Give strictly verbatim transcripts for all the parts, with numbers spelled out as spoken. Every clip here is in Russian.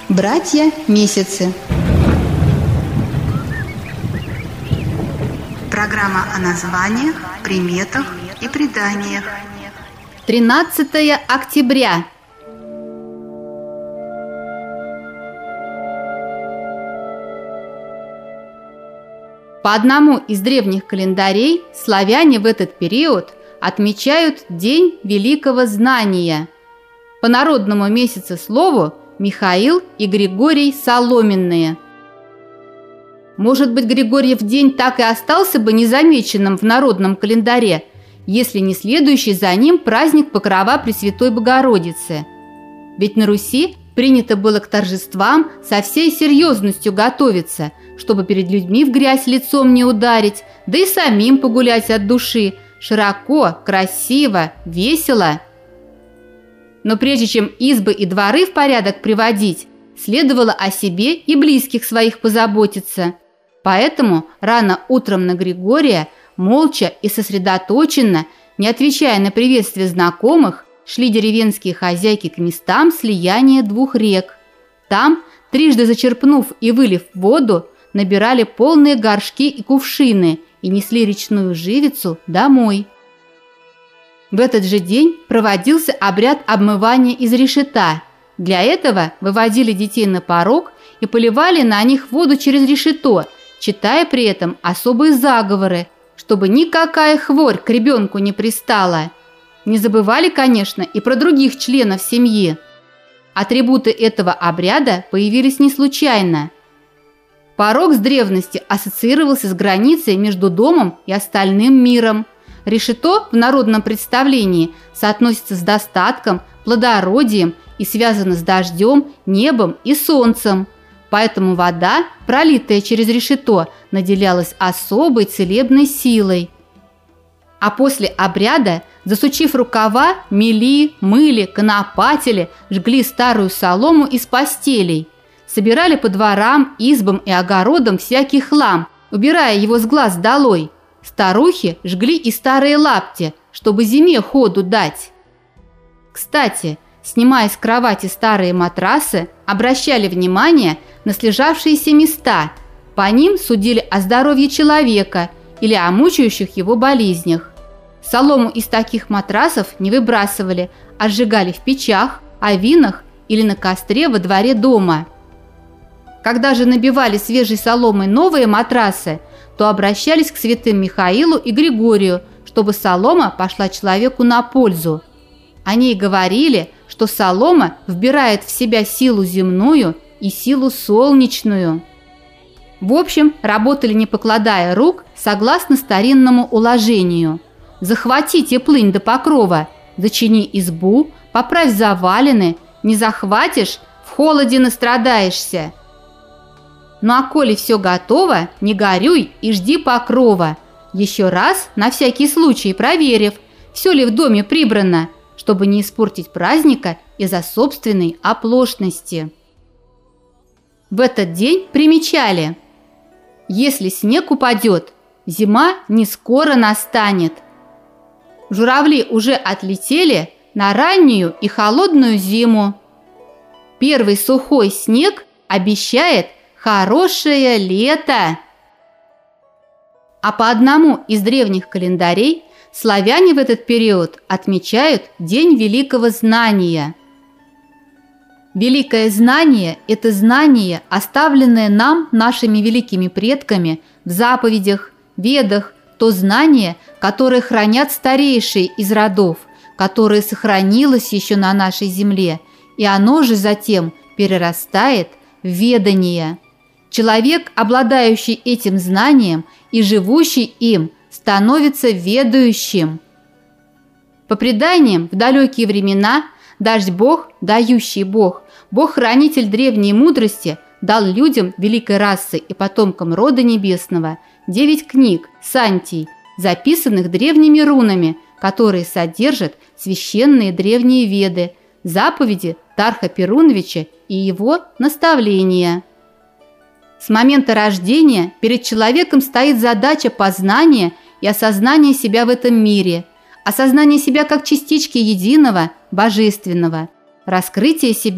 Братья Месяцы. Программа о названиях, приметах и преданиях. тринадцатое октября. По одному из древних календарей славяне в этот период отмечают День Великого Знания. По народному месяцеслову Михаил и Григорий Соломенные. Может быть, Григорьев день так и остался бы незамеченным в народном календаре, если не следующий за ним праздник Покрова Пресвятой Богородицы. Ведь на Руси принято было к торжествам со всей серьезностью готовиться, чтобы перед людьми в грязь лицом не ударить, да и самим погулять от души, широко, красиво, весело. Но прежде чем избы и дворы в порядок приводить, следовало о себе и близких своих позаботиться. Поэтому рано утром на Григория, молча и сосредоточенно, не отвечая на приветствие знакомых, шли деревенские хозяйки к местам слияния двух рек. Там, трижды зачерпнув и вылив воду, набирали полные горшки и кувшины и несли речную живицу домой. В этот же день проводился обряд обмывания из решета. Для этого выводили детей на порог и поливали на них воду через решето, читая при этом особые заговоры, чтобы никакая хворь к ребенку не пристала. Не забывали, конечно, и про других членов семьи. Атрибуты этого обряда появились не случайно. Порог с древности ассоциировался с границей между домом и остальным миром. Решето в народном представлении соотносится с достатком, плодородием и связано с дождем, небом и солнцем. Поэтому вода, пролитая через решето, наделялась особой целебной силой. А после обряда, засучив рукава, мели, мыли, конопатили, жгли старую солому из постелей, собирали по дворам, избам и огородам всякий хлам, убирая его с глаз долой. Старухи жгли и старые лапти, чтобы зиме ходу дать. Кстати, снимая с кровати старые матрасы, обращали внимание на слежавшиеся места. По ним судили о здоровье человека или о мучающих его болезнях. Солому из таких матрасов не выбрасывали, а сжигали в печах, овинах или на костре во дворе дома. Когда же набивали свежей соломой новые матрасы, то обращались к святым Михаилу и Григорию, чтобы солома пошла человеку на пользу. Они говорили, что солома вбирает в себя силу земную и силу солнечную. В общем, работали не покладая рук, согласно старинному уложению. Захвати теплынь до покрова, зачини избу, поправь завалины, не захватишь, в холоде настрадаешься. Ну а коли все готово, не горюй и жди покрова, еще раз, на всякий случай проверив, все ли в доме прибрано, чтобы не испортить праздника из-за собственной оплошности. В этот день примечали: если снег упадет, зима не скоро настанет. Журавли уже отлетели на раннюю и холодную зиму. Первый сухой снег обещает хорошее лето. А по одному из древних календарей славяне в этот период отмечают День Великого Знания. Великое знание – это знание, оставленное нам нашими великими предками в заповедях, ведах, то знание, которое хранят старейшие из родов, которое сохранилось еще на нашей земле, и оно же затем перерастает в ведание. Человек, обладающий этим знанием и живущий им, становится ведающим. По преданиям, в далекие времена Дождь-бог, дающий Бог, Бог-хранитель древней мудрости, дал людям великой расы и потомкам рода небесного девять книг, сантий, записанных древними рунами, которые содержат священные древние веды, заповеди Тарха Перуновича и его наставления. С момента рождения перед человеком стоит задача познания и осознания себя в этом мире, осознания себя как частички единого, божественного, раскрытия себя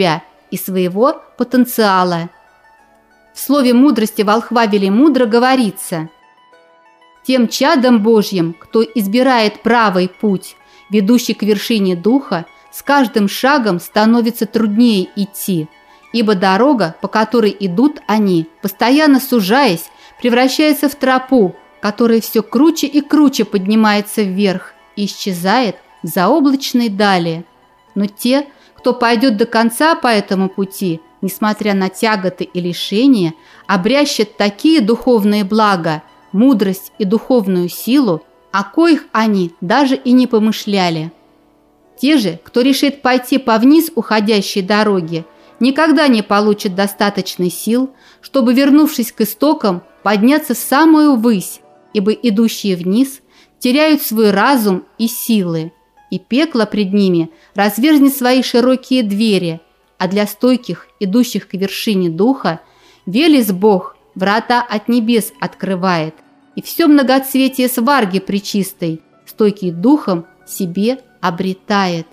и своего потенциала. В слове мудрости волхва Велимудра говорится: «Тем чадом Божьим, кто избирает правый путь, ведущий к вершине духа, с каждым шагом становится труднее идти, ибо дорога, по которой идут они, постоянно сужаясь, превращается в тропу, которая все круче и круче поднимается вверх и исчезает в заоблачной дали. Но те, кто пойдет до конца по этому пути, несмотря на тяготы и лишения, обрящут такие духовные блага, мудрость и духовную силу, о коих они даже и не помышляли. Те же, кто решит пойти по вниз уходящей дороге, никогда не получат достаточной сил, чтобы, вернувшись к истокам, подняться в самую высь, ибо идущие вниз теряют свой разум и силы, и пекло пред ними разверзнет свои широкие двери, а для стойких, идущих к вершине духа, Велес Бог врата от небес открывает, и все многоцветие сварги пречистой, стойкий духом, себе обретает».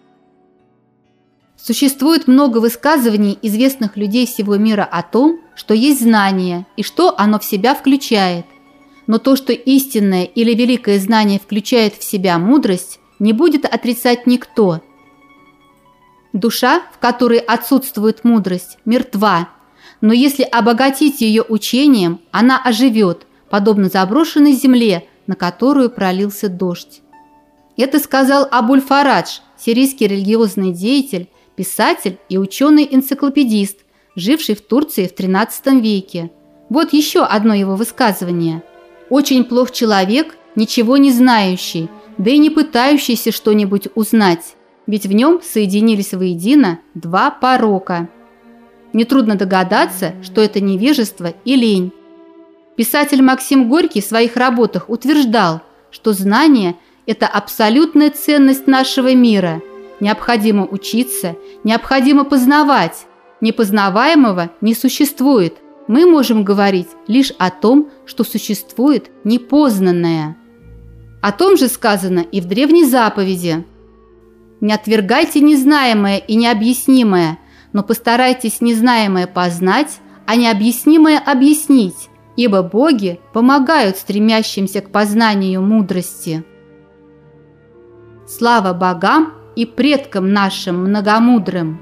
Существует много высказываний известных людей всего мира о том, что есть знание и что оно в себя включает. Но то, что истинное или великое знание включает в себя мудрость, не будет отрицать никто. Душа, в которой отсутствует мудрость, мертва, но если обогатить ее учением, она оживет, подобно заброшенной земле, на которую пролился дождь. Это сказал Абуль-Фарадж, сирийский религиозный деятель, писатель и ученый-энциклопедист, живший в Турции в тринадцатом веке. Вот еще одно его высказывание. «Очень плох человек, ничего не знающий, да и не пытающийся что-нибудь узнать, ведь в нем соединились воедино два порока». Нетрудно догадаться, что это невежество и лень. Писатель Максим Горький в своих работах утверждал, что знание – это абсолютная ценность нашего мира. Необходимо учиться, необходимо познавать. Непознаваемого не существует. Мы можем говорить лишь о том, что существует непознанное. О том же сказано и в древней заповеди. «Не отвергайте незнаемое и необъяснимое, но постарайтесь незнаемое познать, а необъяснимое объяснить, ибо боги помогают стремящимся к познанию мудрости». Слава богам и предкам нашим многомудрым!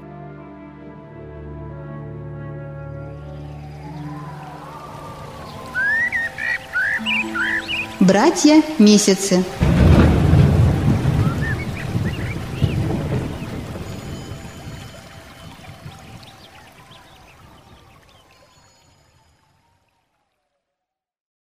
Братья Месяцы.